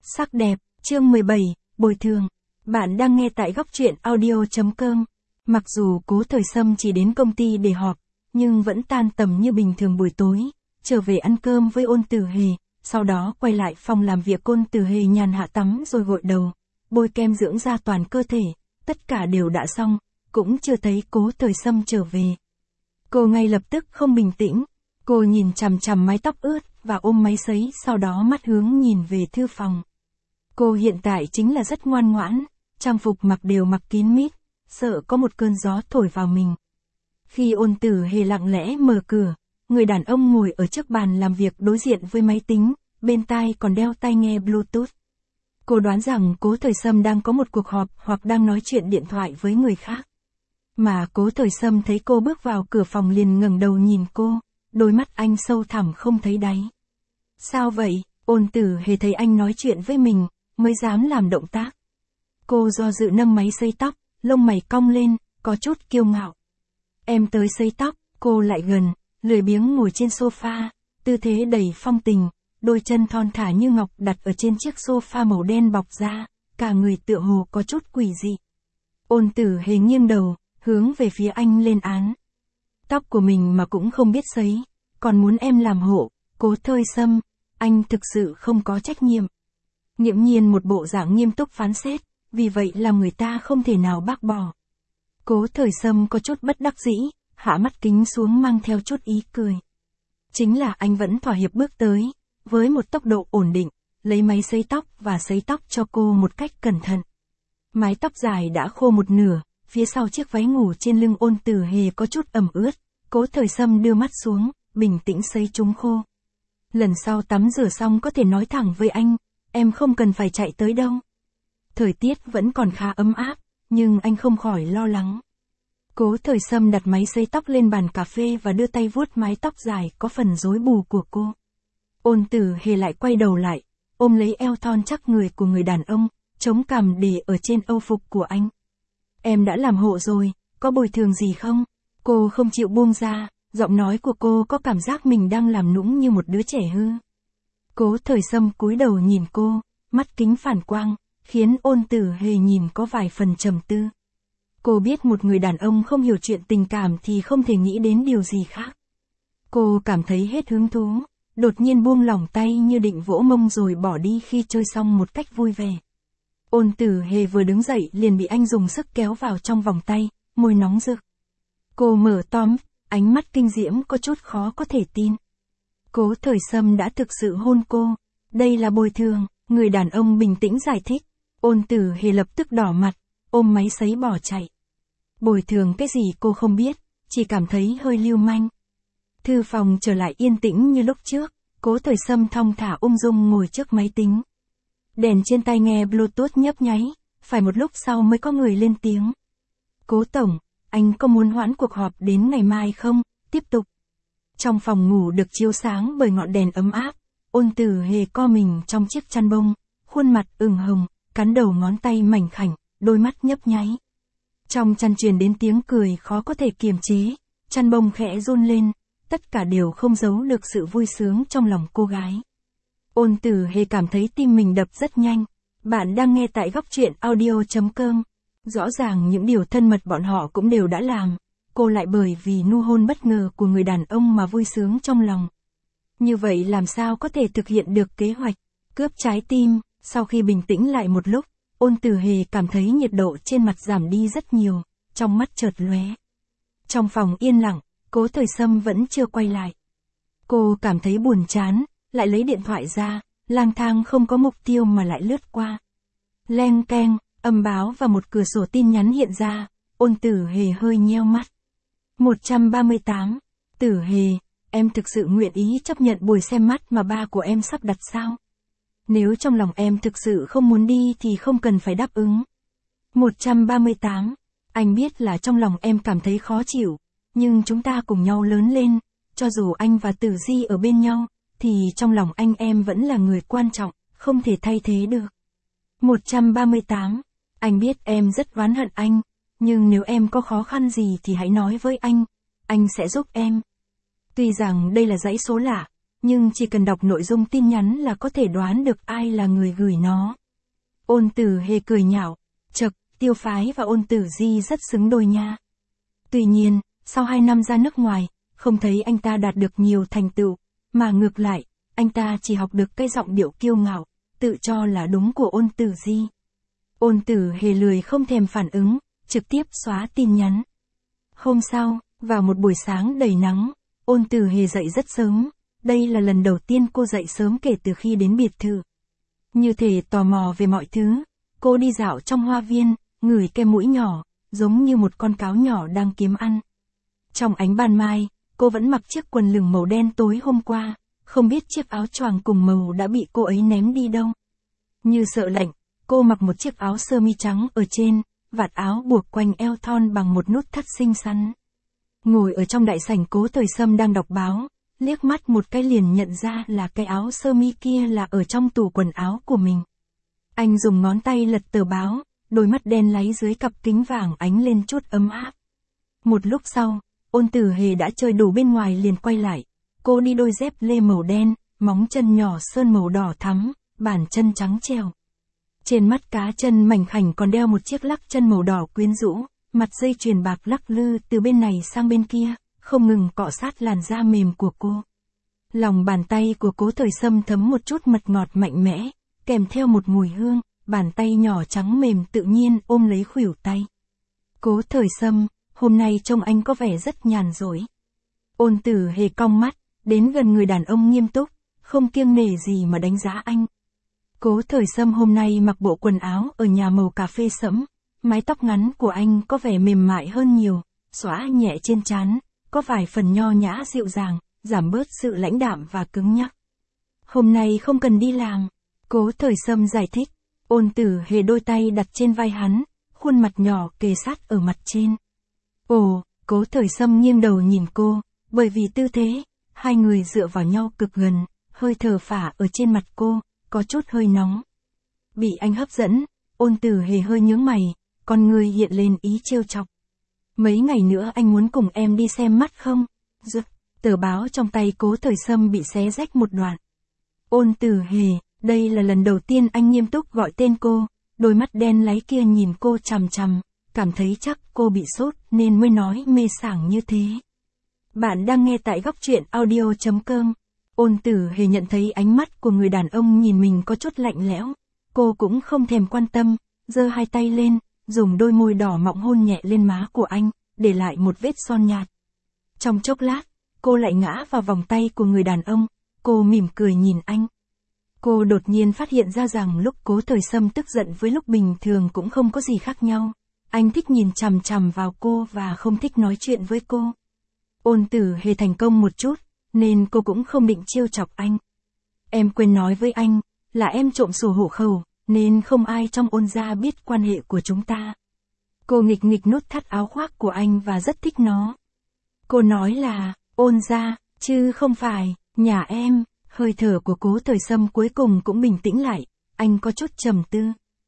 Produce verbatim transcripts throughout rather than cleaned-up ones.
Sắc đẹp, chương mười bảy, bồi thường. Bạn đang nghe tại góc truyện audio chấm com. Mặc dù Cố Thời Sâm chỉ đến công ty để họp, nhưng vẫn tan tầm như bình thường buổi tối, trở về ăn cơm với Ôn Tử Hề, sau đó quay lại phòng làm việc. Ôn Tử Hề nhàn hạ tắm rồi gội đầu, bôi kem dưỡng da toàn cơ thể, tất cả đều đã xong, cũng chưa thấy Cố Thời Sâm trở về. Cô ngay lập tức không bình tĩnh, cô nhìn chằm chằm mái tóc ướt và ôm máy sấy, sau đó mắt hướng nhìn về thư phòng. Cô hiện tại chính là rất ngoan ngoãn, trang phục mặc đều mặc kín mít, sợ có một cơn gió thổi vào mình. Khi Ôn Tử Hề lặng lẽ mở cửa, người đàn ông ngồi ở trước bàn làm việc đối diện với máy tính, bên tai còn đeo tai nghe Bluetooth. Cô đoán rằng Cố Thời Sâm đang có một cuộc họp hoặc đang nói chuyện điện thoại với người khác. Mà Cố Thời Sâm thấy cô bước vào cửa phòng liền ngẩng đầu nhìn cô, đôi mắt anh sâu thẳm không thấy đáy. Sao vậy? Ôn Tử Hề thấy anh nói chuyện với mình, mới dám làm động tác. Cô do dự nâng máy sấy tóc, lông mày cong lên, có chút kiêu ngạo. Em tới sấy tóc. Cô lại gần, lười biếng ngồi trên sofa, tư thế đầy phong tình, đôi chân thon thả như ngọc đặt ở trên chiếc sofa màu đen bọc da, cả người tựa hồ có chút quỷ dị. Ôn Tử Hề nghiêng đầu, hướng về phía anh lên án. Tóc của mình mà cũng không biết sấy, còn muốn em làm hộ. Cố Thời Sâm, anh thực sự không có trách nhiệm. Nghiễm nhiên một bộ dạng nghiêm túc phán xét, vì vậy làm người ta không thể nào bác bỏ. Cố Thời Sâm có chút bất đắc dĩ, hạ mắt kính xuống mang theo chút ý cười. Chính là anh vẫn thỏa hiệp bước tới, với một tốc độ ổn định, lấy máy sấy tóc và sấy tóc cho cô một cách cẩn thận. Mái tóc dài đã khô một nửa, phía sau chiếc váy ngủ trên lưng Ôn Tử Hề có chút ẩm ướt, Cố Thời Sâm đưa mắt xuống, bình tĩnh sấy chúng khô. Lần sau tắm rửa xong có thể nói thẳng với anh, em không cần phải chạy tới đâu. Thời tiết vẫn còn khá ấm áp, nhưng anh không khỏi lo lắng. Cố Thời Sâm đặt máy sấy tóc lên bàn cà phê và đưa tay vuốt mái tóc dài có phần rối bù của cô. Ôn Tử Hề lại quay đầu lại, ôm lấy eo thon chắc người của người đàn ông, chống cằm để ở trên âu phục của anh. Em đã làm hộ rồi, có bồi thường gì không? Cô không chịu buông ra, giọng nói của cô có cảm giác mình đang làm nũng như một đứa trẻ hư. Cố Thời Sâm cúi đầu nhìn cô, mắt kính phản quang, khiến Ôn Tử Hề nhìn có vài phần trầm tư. Cô biết một người đàn ông không hiểu chuyện tình cảm thì không thể nghĩ đến điều gì khác. Cô cảm thấy hết hứng thú, đột nhiên buông lỏng tay như định vỗ mông rồi bỏ đi khi chơi xong một cách vui vẻ. Ôn Tử Hề vừa đứng dậy liền bị anh dùng sức kéo vào trong vòng tay, môi nóng rực. Cô mở to mắt, ánh mắt kinh diễm có chút khó có thể tin. Cố Thời Sâm đã thực sự hôn cô, đây là bồi thường, người đàn ông bình tĩnh giải thích. Ôn Tử Hề lập tức đỏ mặt, ôm máy sấy bỏ chạy. Bồi thường cái gì cô không biết, chỉ cảm thấy hơi lưu manh. Thư phòng trở lại yên tĩnh như lúc trước, Cố Thời Sâm thong thả ung dung ngồi trước máy tính. Đèn trên tai nghe Bluetooth nhấp nháy, phải một lúc sau mới có người lên tiếng. Cố tổng, anh có muốn hoãn cuộc họp đến ngày mai không? Tiếp tục. Trong phòng ngủ được chiếu sáng bởi ngọn đèn ấm áp, Ôn Tử Hề co mình trong chiếc chăn bông, khuôn mặt ửng hồng, cắn đầu ngón tay mảnh khảnh, đôi mắt nhấp nháy. Trong chăn truyền đến tiếng cười khó có thể kiềm chế, chăn bông khẽ run lên, tất cả đều không giấu được sự vui sướng trong lòng cô gái. Ôn Tử Hề cảm thấy tim mình đập rất nhanh. Bạn đang nghe tại góc truyện audio chấm com. Rõ ràng những điều thân mật bọn họ cũng đều đã làm, cô lại bởi vì nu hôn bất ngờ của người đàn ông mà vui sướng trong lòng. Như vậy làm sao có thể thực hiện được kế hoạch cướp trái tim? Sau khi bình tĩnh lại một lúc, Ôn Tử Hề cảm thấy nhiệt độ trên mặt giảm đi rất nhiều, trong mắt chợt lóe. Trong phòng yên lặng, Cố Thời Sâm vẫn chưa quay lại. Cô cảm thấy buồn chán, lại lấy điện thoại ra, lang thang không có mục tiêu mà lại lướt qua. Leng keng, âm báo và một cửa sổ tin nhắn hiện ra, Ôn Tử Hề hơi nheo mắt. một trăm ba mươi tám, Tử Hề, em thực sự nguyện ý chấp nhận buổi xem mắt mà ba của em sắp đặt sao? Nếu trong lòng em thực sự không muốn đi thì không cần phải đáp ứng. một trăm ba mươi tám, anh biết là trong lòng em cảm thấy khó chịu, nhưng chúng ta cùng nhau lớn lên, cho dù anh và Tử Di ở bên nhau, thì trong lòng anh em vẫn là người quan trọng, không thể thay thế được. một trăm ba mươi tám, anh biết em rất oán hận anh, nhưng nếu em có khó khăn gì thì hãy nói với anh, anh sẽ giúp em. Tuy rằng đây là dãy số lạ, nhưng chỉ cần đọc nội dung tin nhắn là có thể đoán được ai là người gửi nó. Ôn Tử Hề cười nhạo, chậc, Tiêu Phái và Ôn Tử Di rất xứng đôi nha. Tuy nhiên, sau hai năm ra nước ngoài, không thấy anh ta đạt được nhiều thành tựu, mà ngược lại, anh ta chỉ học được cái giọng điệu kiêu ngạo, tự cho là đúng của Ôn Tử Di. Ôn Tử Hề lười không thèm phản ứng, trực tiếp xóa tin nhắn. Hôm sau, vào một buổi sáng đầy nắng, Ôn Tử Hề dậy rất sớm, đây là lần đầu tiên cô dậy sớm kể từ khi đến biệt thự. Như thể tò mò về mọi thứ, cô đi dạo trong hoa viên, ngửi cái mũi nhỏ, giống như một con cáo nhỏ đang kiếm ăn. Trong ánh ban mai, cô vẫn mặc chiếc quần lửng màu đen tối hôm qua, không biết chiếc áo choàng cùng màu đã bị cô ấy ném đi đâu. Như sợ lạnh, cô mặc một chiếc áo sơ mi trắng ở trên, vạt áo buộc quanh eo thon bằng một nút thắt xinh xắn. Ngồi ở trong đại sảnh, Cố Thời Sâm đang đọc báo, liếc mắt một cái liền nhận ra là cái áo sơ mi kia là ở trong tủ quần áo của mình. Anh dùng ngón tay lật tờ báo, đôi mắt đen láy dưới cặp kính vàng ánh lên chút ấm áp. Một lúc sau, Ôn Tử Hề đã chơi đủ bên ngoài liền quay lại. Cô đi đôi dép lê màu đen, móng chân nhỏ sơn màu đỏ thắm, bàn chân trắng trẻo. Trên mắt cá chân mảnh khảnh còn đeo một chiếc lắc chân màu đỏ quyến rũ, mặt dây chuyền bạc lắc lư từ bên này sang bên kia, không ngừng cọ sát làn da mềm của cô. Lòng bàn tay của Cố Thời Sâm thấm một chút mật ngọt mạnh mẽ, kèm theo một mùi hương, bàn tay nhỏ trắng mềm tự nhiên ôm lấy khuỷu tay. Cố Thời Sâm, hôm nay trông anh có vẻ rất nhàn rỗi. Ôn Tử Hề cong mắt, đến gần người đàn ông nghiêm túc, không kiêng nể gì mà đánh giá anh. Cố Thời Sâm hôm nay mặc bộ quần áo ở nhà màu cà phê sẫm, mái tóc ngắn của anh có vẻ mềm mại hơn nhiều, xõa nhẹ trên trán, có vài phần nho nhã dịu dàng, giảm bớt sự lãnh đạm và cứng nhắc. Hôm nay không cần đi làm, Cố Thời Sâm giải thích. Ôn Tử Hề đôi tay đặt trên vai hắn, khuôn mặt nhỏ kề sát ở mặt trên. Ồ, Cố Thời Sâm nghiêng đầu nhìn cô, bởi vì tư thế, hai người dựa vào nhau cực gần, hơi thở phả ở trên mặt cô, có chút hơi nóng. Bị anh hấp dẫn, Ôn Tử Hề hơi nhướng mày, con người hiện lên ý trêu chọc. Mấy ngày nữa anh muốn cùng em đi xem mắt không? Rực, tờ báo trong tay Cố Thời Sâm bị xé rách một đoạn. Ôn Tử Hề, đây là lần đầu tiên anh nghiêm túc gọi tên cô, đôi mắt đen láy kia nhìn cô chằm chằm, cảm thấy chắc cô bị sốt nên mới nói mê sảng như thế. Bạn đang nghe tại góc truyện audio chấm com. Ôn Tử Hề nhận thấy ánh mắt của người đàn ông nhìn mình có chút lạnh lẽo, cô cũng không thèm quan tâm, giơ hai tay lên, dùng đôi môi đỏ mọng hôn nhẹ lên má của anh, để lại một vết son nhạt. Trong chốc lát, cô lại ngã vào vòng tay của người đàn ông, cô mỉm cười nhìn anh. Cô đột nhiên phát hiện ra rằng lúc Cố Thời Sâm tức giận với lúc bình thường cũng không có gì khác nhau. Anh thích nhìn chằm chằm vào cô và không thích nói chuyện với cô. Ôn Tử Hề thành công một chút, nên cô cũng không định trêu chọc anh. Em quên nói với anh, là em trộm sổ hộ khẩu, nên không ai trong Ôn gia biết quan hệ của chúng ta. Cô nghịch nghịch nút thắt áo khoác của anh và rất thích nó. Cô nói là, Ôn gia, chứ không phải, nhà em. Hơi thở của Cố Thời Sâm cuối cùng cũng bình tĩnh lại, anh có chút trầm tư.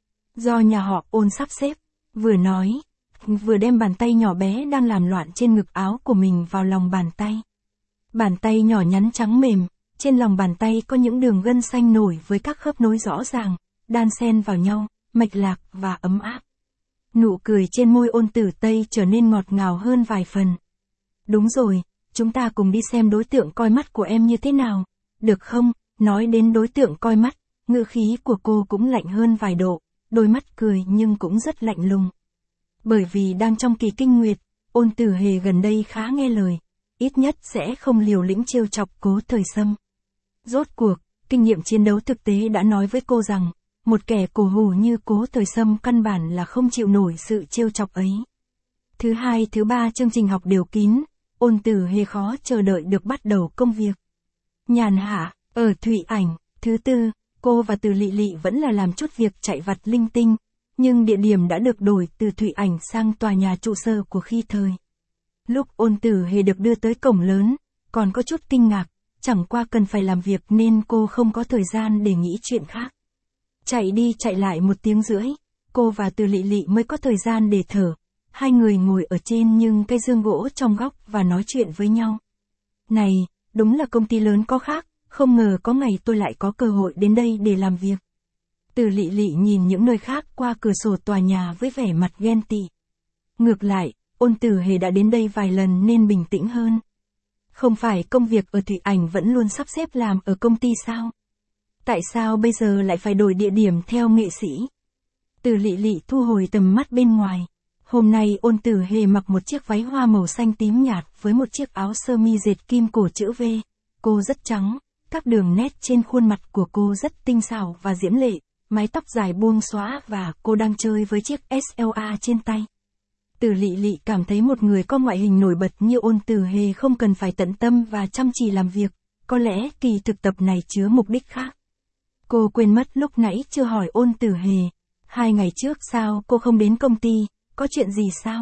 Do nhà họ Ôn sắp xếp, vừa nói, vừa đem bàn tay nhỏ bé đang làm loạn trên ngực áo của mình vào lòng bàn tay. Bàn tay nhỏ nhắn trắng mềm, trên lòng bàn tay có những đường gân xanh nổi với các khớp nối rõ ràng, đan xen vào nhau, mạch lạc và ấm áp. Nụ cười trên môi Ôn Tử Tây trở nên ngọt ngào hơn vài phần. Đúng rồi, chúng ta cùng đi xem đối tượng coi mắt của em như thế nào. Được không? Nói đến đối tượng coi mắt, ngữ khí của cô cũng lạnh hơn vài độ, đôi mắt cười nhưng cũng rất lạnh lùng. Bởi vì đang trong kỳ kinh nguyệt, Ôn Tử Hề gần đây khá nghe lời, ít nhất sẽ không liều lĩnh trêu chọc Cố Thời Sâm. Rốt cuộc, kinh nghiệm chiến đấu thực tế đã nói với cô rằng, một kẻ cổ hủ như Cố Thời Sâm căn bản là không chịu nổi sự trêu chọc ấy. Thứ hai, thứ ba chương trình học đều kín, Ôn Tử Hề khó chờ đợi được bắt đầu công việc. Nhàn hạ, ở Thụy Ảnh, thứ tư, cô và Từ Lị Lị vẫn là làm chút việc chạy vặt linh tinh, nhưng địa điểm đã được đổi từ Thụy Ảnh sang tòa nhà trụ sở của Khi Thời. Lúc Ôn Tử Hề được đưa tới cổng lớn, còn có chút kinh ngạc, chẳng qua cần phải làm việc nên cô không có thời gian để nghĩ chuyện khác. Chạy đi chạy lại một tiếng rưỡi, cô và Từ Lị Lị mới có thời gian để thở, hai người ngồi ở trên nhưng cây giường gỗ trong góc và nói chuyện với nhau. Này, đúng là công ty lớn có khác, không ngờ có ngày tôi lại có cơ hội đến đây để làm việc. Từ Lị Lị nhìn những nơi khác qua cửa sổ tòa nhà với vẻ mặt ghen tị. Ngược lại, Ôn Tử Hề đã đến đây vài lần nên bình tĩnh hơn. Không phải công việc ở Thụy Ảnh vẫn luôn sắp xếp làm ở công ty sao? Tại sao bây giờ lại phải đổi địa điểm theo nghệ sĩ? Từ Lị Lị thu hồi tầm mắt bên ngoài. Hôm nay Ôn Tử Hề mặc một chiếc váy hoa màu xanh tím nhạt với một chiếc áo sơ mi dệt kim cổ chữ V. Cô rất trắng, các đường nét trên khuôn mặt của cô rất tinh xảo và diễm lệ, mái tóc dài buông xõa và cô đang chơi với chiếc ét lờ a trên tay. Từ Lị Lị cảm thấy một người có ngoại hình nổi bật như Ôn Tử Hề không cần phải tận tâm và chăm chỉ làm việc, có lẽ kỳ thực tập này chứa mục đích khác. Cô quên mất lúc nãy chưa hỏi Ôn Tử Hề, hai ngày trước sao cô không đến công ty, có chuyện gì sao?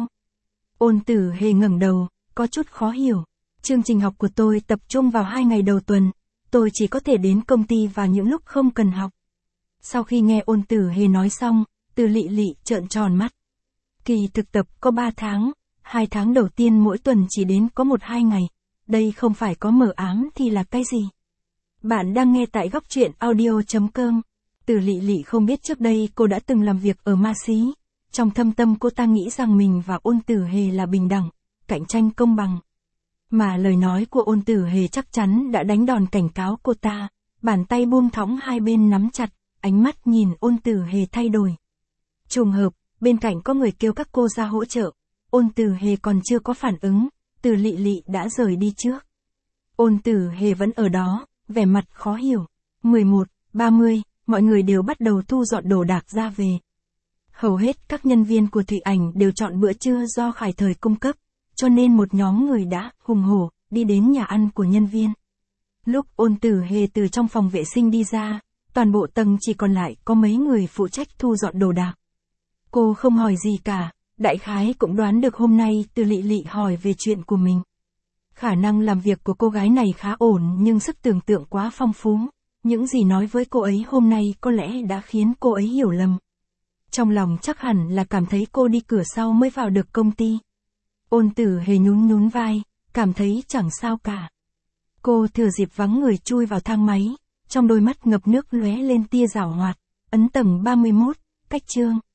Ôn Tử Hề ngẩng đầu, có chút khó hiểu. Chương trình học của tôi tập trung vào hai ngày đầu tuần, tôi chỉ có thể đến công ty vào những lúc không cần học. Sau khi nghe Ôn Tử Hề nói xong, Từ Lị Lị trợn tròn mắt. Kỳ thực tập có ba tháng, hai tháng đầu tiên mỗi tuần chỉ đến có một hai ngày, đây không phải có mờ ám thì là cái gì? Bạn đang nghe tại góc truyện audio chấm com. Từ Lị Lị không biết trước đây cô đã từng làm việc ở Ma Xí. Trong thâm tâm cô ta nghĩ rằng mình và Ôn Tử Hề là bình đẳng, cạnh tranh công bằng. Mà lời nói của Ôn Tử Hề chắc chắn đã đánh đòn cảnh cáo cô ta, bàn tay buông thõng hai bên nắm chặt, ánh mắt nhìn Ôn Tử Hề thay đổi. Trùng hợp, bên cạnh có người kêu các cô ra hỗ trợ, Ôn Tử Hề còn chưa có phản ứng, Từ Lị Lị đã rời đi trước. Ôn Tử Hề vẫn ở đó, vẻ mặt khó hiểu. mười một, ba mươi, mọi người đều bắt đầu thu dọn đồ đạc ra về. Hầu hết các nhân viên của Thụy Ảnh đều chọn bữa trưa do Khải Thời cung cấp, cho nên một nhóm người đã, hùng hổ, đi đến nhà ăn của nhân viên. Lúc Ôn Tử Hề từ trong phòng vệ sinh đi ra, toàn bộ tầng chỉ còn lại có mấy người phụ trách thu dọn đồ đạc. Cô không hỏi gì cả, đại khái cũng đoán được hôm nay Từ Lị Lị hỏi về chuyện của mình. Khả năng làm việc của cô gái này khá ổn nhưng sức tưởng tượng quá phong phú. Những gì nói với cô ấy hôm nay có lẽ đã khiến cô ấy hiểu lầm. Trong lòng chắc hẳn là cảm thấy cô đi cửa sau mới vào được công ty. Ôn Tử Hề nhún nhún vai, cảm thấy chẳng sao cả. Cô thừa dịp vắng người chui vào thang máy, trong đôi mắt ngập nước lóe lên tia giảo hoạt, ấn tầng ba mươi mốt, cách chương.